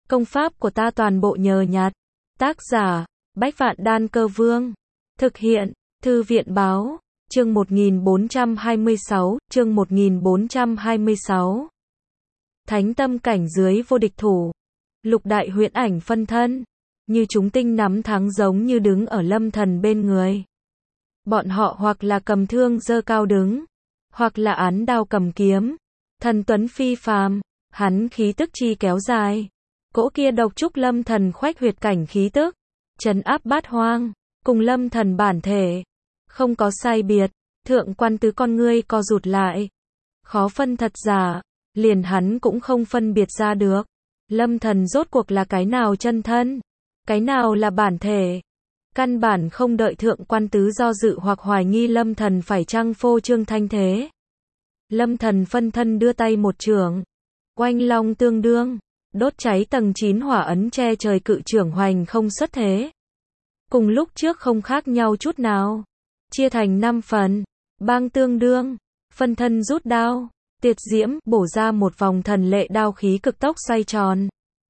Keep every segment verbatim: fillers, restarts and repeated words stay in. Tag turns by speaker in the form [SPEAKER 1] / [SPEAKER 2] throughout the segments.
[SPEAKER 1] Công pháp của ta toàn bộ nhờ nhặt. Tác giả, Bách Vạn Đan Cơ Vương. Thực hiện, Thư viện Báo. Chương một nghìn bốn trăm hai mươi sáu, chương một nghìn bốn trăm hai mươi sáu. Thánh tâm cảnh dưới vô địch thủ. Lục đại huyễn ảnh phân thân. Như chúng tinh nắm thắng giống như đứng ở lâm thần bên người. Bọn họ hoặc là cầm thương giơ cao đứng. Hoặc là án đao cầm kiếm. Thần tuấn phi phàm. Hắn khí tức chi kéo dài. Cỗ kia độc trúc lâm thần khoách huyệt cảnh khí tức. Trấn áp bát hoang. Cùng lâm thần bản thể. Không có sai biệt. Thượng quan tứ con ngươi co rụt lại. Khó phân thật giả. Liền hắn cũng không phân biệt ra được. Lâm thần rốt cuộc là cái nào chân thân. Cái nào là bản thể. Căn bản không đợi thượng quan tứ do dự hoặc hoài nghi lâm thần phải chăng phô trương thanh thế. Lâm thần phân thân đưa tay một chưởng. Oanh long tương đương. Đốt cháy tầng chín hỏa ấn che trời cự trưởng hoành không xuất thế. Cùng lúc trước không khác nhau chút nào. Chia thành năm phần. Bang tương đương. Phân thân rút đao. Tiệt diễm bổ ra một vòng thần lệ đao khí cực tốc xoay tròn.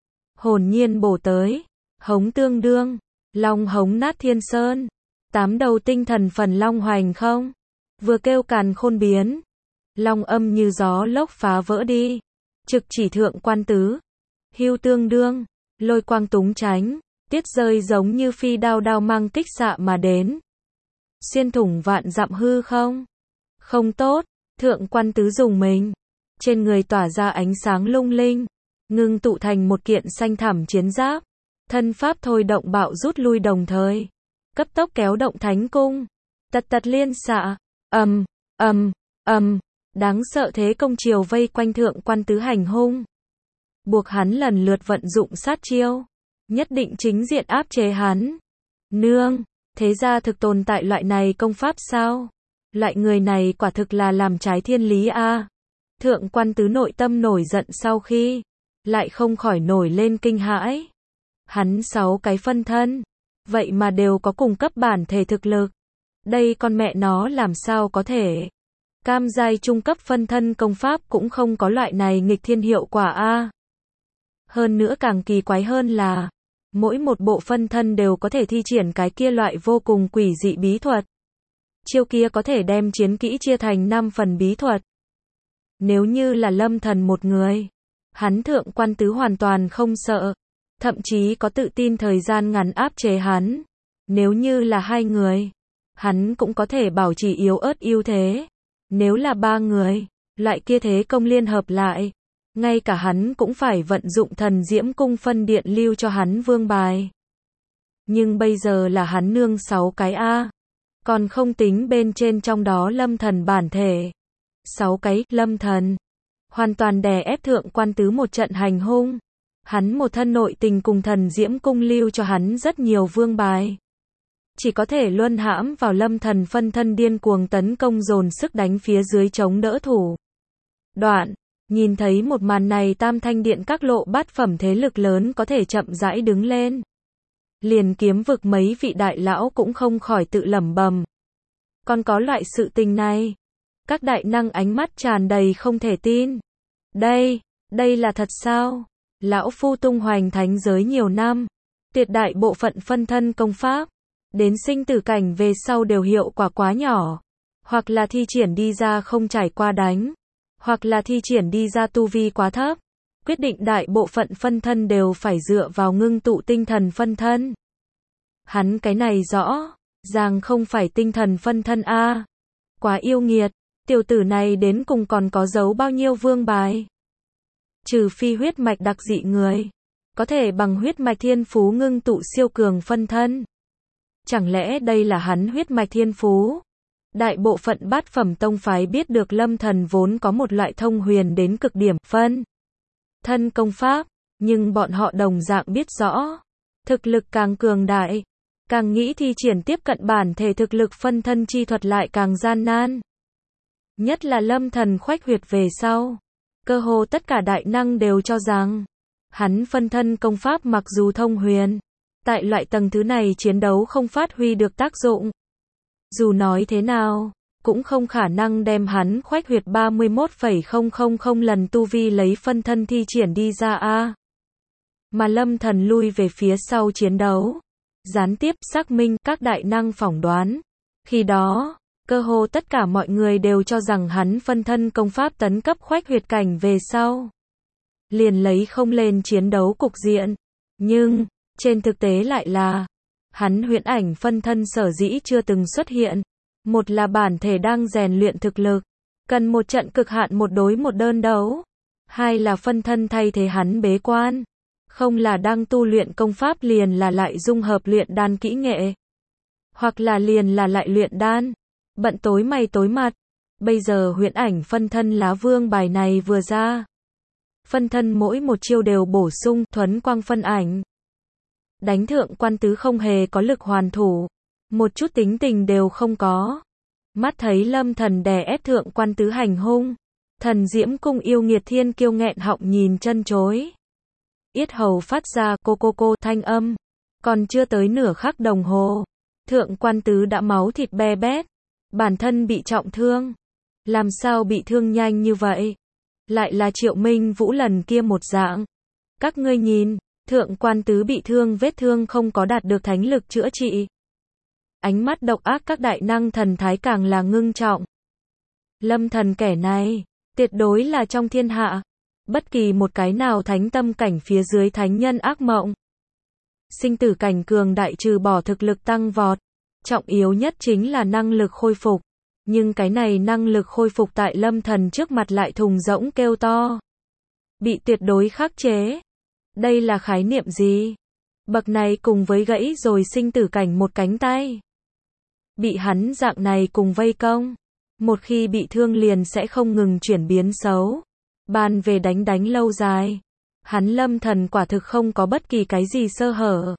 [SPEAKER 1] Hồn nhiên bổ tới. Hống tương đương. Long hống nát thiên sơn. Tám đầu tinh thần phần long hoành không. Vừa kêu càn khôn biến. Long âm như gió lốc phá vỡ đi. Trực chỉ thượng quan tứ. Hưu tương đương. Lôi quang túng tránh. Tiết rơi giống như phi đao đao mang kích xạ mà đến. Xuyên thủng vạn dặm hư không. Không tốt. Thượng quan tứ dùng mình. Trên người tỏa ra ánh sáng lung linh. Ngưng tụ thành một kiện xanh thẳm chiến giáp. Thân pháp thôi động bạo rút lui đồng thời. Cấp tốc kéo động thánh cung. Tật tật liên xạ. Ầm, ầm, ầm. Đáng sợ thế công chiều vây quanh thượng quan tứ hành hung. Buộc hắn lần lượt vận dụng sát chiêu. Nhất định chính diện áp chế hắn. Nương, thế ra thực tồn tại loại này công pháp sao? Loại người này quả thực là làm trái thiên lý a. À. Thượng quan tứ nội tâm nổi giận sau khi. Lại không khỏi nổi lên kinh hãi. Hắn sáu cái phân thân. Vậy mà đều có cùng cấp bản thể thực lực. Đây con mẹ nó làm sao có thể. Cam giai trung cấp phân thân công pháp cũng không có loại này nghịch thiên hiệu quả a. À. Hơn nữa càng kỳ quái hơn là. Mỗi một bộ phân thân đều có thể thi triển cái kia loại vô cùng quỷ dị bí thuật. Chiêu kia có thể đem chiến kỹ chia thành năm phần bí thuật. Nếu như là lâm thần một người. Hắn thượng quan tứ hoàn toàn không sợ. Thậm chí có tự tin thời gian ngắn áp chế hắn. Nếu như là hai người. Hắn cũng có thể bảo trì yếu ớt ưu thế. Nếu là ba người. Loại kia thế công liên hợp lại. Ngay cả hắn cũng phải vận dụng thần diễm cung phân điện lưu cho hắn vương bài. Nhưng bây giờ là hắn nương sáu cái A. Còn không tính bên trên trong đó lâm thần bản thể. Sáu cái lâm thần. Hoàn toàn đè ép thượng quan tứ một trận hành hung. Hắn một thân nội tình cùng thần diễm cung lưu cho hắn rất nhiều vương bài. Chỉ có thể luân hãm vào lâm thần phân thân điên cuồng tấn công dồn sức đánh phía dưới chống đỡ thủ. Đoạn. Nhìn thấy một màn này tam thanh điện các lộ bát phẩm thế lực lớn có thể chậm rãi đứng lên. Liền kiếm vực mấy vị đại lão cũng không khỏi tự lẩm bẩm. Còn có loại sự tình này. Các đại năng ánh mắt tràn đầy không thể tin. Đây, đây là thật sao? Lão phu tung hoành thánh giới nhiều năm. Tuyệt đại bộ phận phân thân công pháp. Đến sinh tử cảnh về sau đều hiệu quả quá nhỏ. Hoặc là thi triển đi ra không trải qua đánh. Hoặc là thi triển đi ra tu vi quá thấp. Quyết định đại bộ phận phân thân đều phải dựa vào ngưng tụ tinh thần phân thân. Hắn cái này rõ. Ràng không phải tinh thần phân thân a. Quá yêu nghiệt. Tiểu tử này đến cùng còn có giấu bao nhiêu vương bài. Trừ phi huyết mạch đặc dị người. Có thể bằng huyết mạch thiên phú ngưng tụ siêu cường phân thân. Chẳng lẽ đây là hắn huyết mạch thiên phú? Đại bộ phận bát phẩm tông phái biết được lâm thần vốn có một loại thông huyền đến cực điểm phân thân công pháp, nhưng bọn họ đồng dạng biết rõ, thực lực càng cường đại, càng nghĩ thi triển tiếp cận bản thể thực lực phân thân chi thuật lại càng gian nan. Nhất là lâm thần khoách huyệt về sau, cơ hồ tất cả đại năng đều cho rằng, hắn phân thân công pháp mặc dù thông huyền, tại loại tầng thứ này chiến đấu không phát huy được tác dụng. Dù nói thế nào, cũng không khả năng đem hắn khoách huyệt ba mươi mốt phẩy không không không lần tu vi lấy phân thân thi triển đi ra a. mà Lâm Thần lui về phía sau chiến đấu. Gián tiếp xác minh các đại năng phỏng đoán. Khi đó, cơ hồ tất cả mọi người đều cho rằng hắn phân thân công pháp tấn cấp khoách huyệt cảnh về sau. Liền lấy không lên chiến đấu cục diện. Nhưng, trên thực tế lại là, hắn huyễn ảnh phân thân sở dĩ chưa từng xuất hiện. Một là bản thể đang rèn luyện thực lực, cần một trận cực hạn một đối một đơn đấu. Hai là phân thân thay thế hắn bế quan. Không là đang tu luyện công pháp liền là lại dung hợp luyện đan kỹ nghệ. Hoặc là liền là lại luyện đan. Bận tối mày tối mặt. Bây giờ huyễn ảnh phân thân lá vương bài này vừa ra. Phân thân mỗi một chiêu đều bổ sung thuấn quang phân ảnh. Đánh thượng quan tứ không hề có lực hoàn thủ. Một chút tính tình đều không có. Mắt thấy Lâm Thần đè ép thượng quan tứ hành hung. Thần diễm cung yêu nghiệt thiên kiêu nghẹn họng nhìn chân chối. Yết hầu phát ra cô cô cô thanh âm. Còn chưa tới nửa khắc đồng hồ. Thượng quan tứ đã máu thịt be bét. Bản thân bị trọng thương. Làm sao bị thương nhanh như vậy? Lại là Triệu Minh Vũ lần kia một dạng. Các ngươi nhìn, thượng quan tứ bị thương vết thương không có đạt được thánh lực chữa trị. Ánh mắt độc ác các đại năng thần thái càng là ngưng trọng. Lâm Thần kẻ này, tuyệt đối là trong thiên hạ. Bất kỳ một cái nào thánh tâm cảnh phía dưới thánh nhân ác mộng. Sinh tử cảnh cường đại trừ bỏ thực lực tăng vọt. Trọng yếu nhất chính là năng lực khôi phục. Nhưng cái này năng lực khôi phục tại Lâm Thần trước mặt lại thùng rỗng kêu to. Bị tuyệt đối khắc chế. Đây là khái niệm gì? Bậc này cùng với gãy rồi sinh tử cảnh một cánh tay. Bị hắn dạng này cùng vây công. Một khi bị thương liền sẽ không ngừng chuyển biến xấu. Bàn về đánh đánh lâu dài. Hắn Lâm Thần quả thực không có bất kỳ cái gì sơ hở.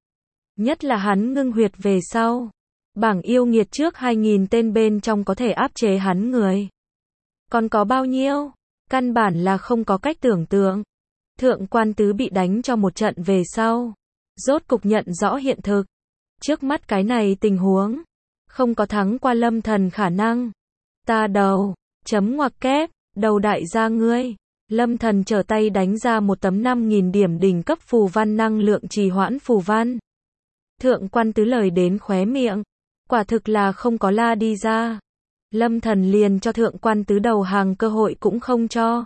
[SPEAKER 1] Nhất là hắn ngưng huyệt về sau. Bảng yêu nghiệt trước hai nghìn tên bên trong có thể áp chế hắn người. Còn có bao nhiêu? Căn bản là không có cách tưởng tượng. Thượng quan tứ bị đánh cho một trận về sau. Rốt cục nhận rõ hiện thực. Trước mắt cái này tình huống. Không có thắng qua Lâm Thần khả năng. Ta đầu. Chấm ngoặc kép. Đầu đại gia ngươi. Lâm Thần trở tay đánh ra một tấm năm nghìn điểm đỉnh cấp phù văn năng lượng trì hoãn phù văn. Thượng quan tứ lời đến khóe miệng. Quả thực là không có la đi ra. Lâm Thần liền cho thượng quan tứ đầu hàng cơ hội cũng không cho.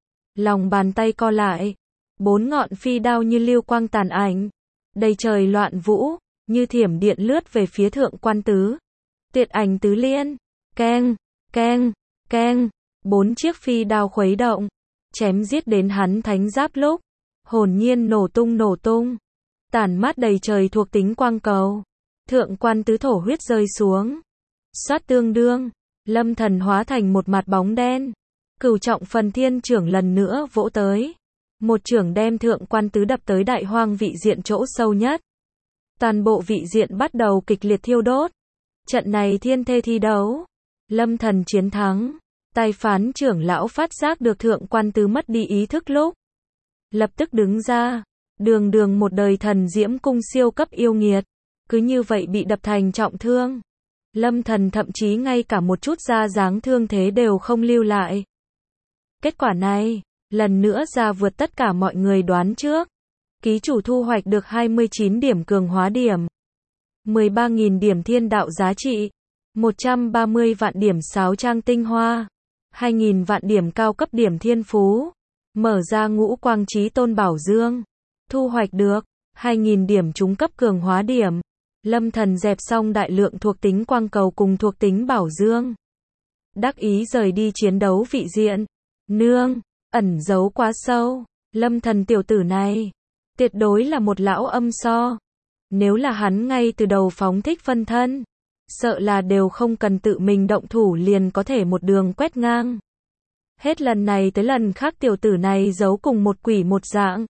[SPEAKER 1] Lòng bàn tay co lại. Bốn ngọn phi đao như lưu quang tàn ảnh. Đầy trời loạn vũ. Như thiểm điện lướt về phía thượng quan tứ. Tuyệt ảnh tứ liên. Keng, keng, keng. Bốn chiếc phi đao khuấy động. Chém giết đến hắn thánh giáp lúc. Hồn nhiên nổ tung nổ tung. Tản mát đầy trời thuộc tính quang cầu. Thượng quan tứ thổ huyết rơi xuống. Xoát tương đương. Lâm Thần hóa thành một mặt bóng đen. Cửu trọng phần thiên trưởng lần nữa vỗ tới. Một trưởng đem thượng quan tứ đập tới đại hoang vị diện chỗ sâu nhất. Toàn bộ vị diện bắt đầu kịch liệt thiêu đốt. Trận này thiên thê thi đấu. Lâm Thần chiến thắng. Tài phán trưởng lão phát giác được thượng quan tứ mất đi ý thức lúc. Lập tức đứng ra. Đường đường một đời thần diễm cung siêu cấp yêu nghiệt. Cứ như vậy bị đập thành trọng thương. Lâm Thần thậm chí ngay cả một chút da dáng thương thế đều không lưu lại. Kết quả này, lần nữa ra vượt tất cả mọi người đoán trước. Ký chủ thu hoạch được hai mươi chín điểm cường hóa điểm. mười ba nghìn điểm thiên đạo giá trị. một trăm ba mươi vạn điểm sáo trang tinh hoa. hai nghìn vạn điểm cao cấp điểm thiên phú. Mở ra ngũ quang chí tôn bảo dương. Thu hoạch được hai nghìn điểm trúng cấp cường hóa điểm. Lâm Thần dẹp xong đại lượng thuộc tính quang cầu cùng thuộc tính bảo dương. Đắc ý rời đi chiến đấu vị diện. Nương, ẩn giấu quá sâu. Lâm Thần tiểu tử này, tuyệt đối là một lão âm so. Nếu là hắn ngay từ đầu phóng thích phân thân, sợ là đều không cần tự mình động thủ liền có thể một đường quét ngang. Hết lần này tới lần khác tiểu tử này giấu cùng một quỷ một dạng.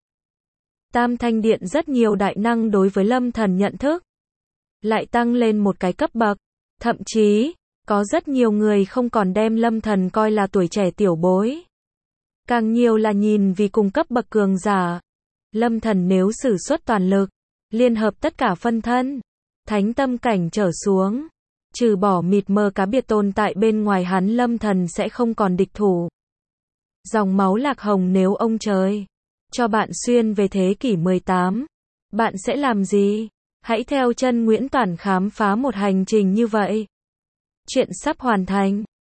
[SPEAKER 1] Tam Thanh Điện rất nhiều đại năng đối với Lâm Thần nhận thức lại tăng lên một cái cấp bậc. Thậm chí, có rất nhiều người không còn đem Lâm Thần coi là tuổi trẻ tiểu bối. Càng nhiều là nhìn vì cùng cấp bậc cường giả. Lâm Thần nếu sử xuất toàn lực, liên hợp tất cả phân thân, thánh tâm cảnh trở xuống, trừ bỏ mịt mờ cá biệt tồn tại bên ngoài hắn Lâm Thần sẽ không còn địch thủ. Dòng máu lạc hồng nếu ông trời cho bạn xuyên về thế kỷ mười tám. Bạn sẽ làm gì? Hãy theo chân Nguyễn Toản khám phá một hành trình như vậy. Chuyện sắp hoàn thành.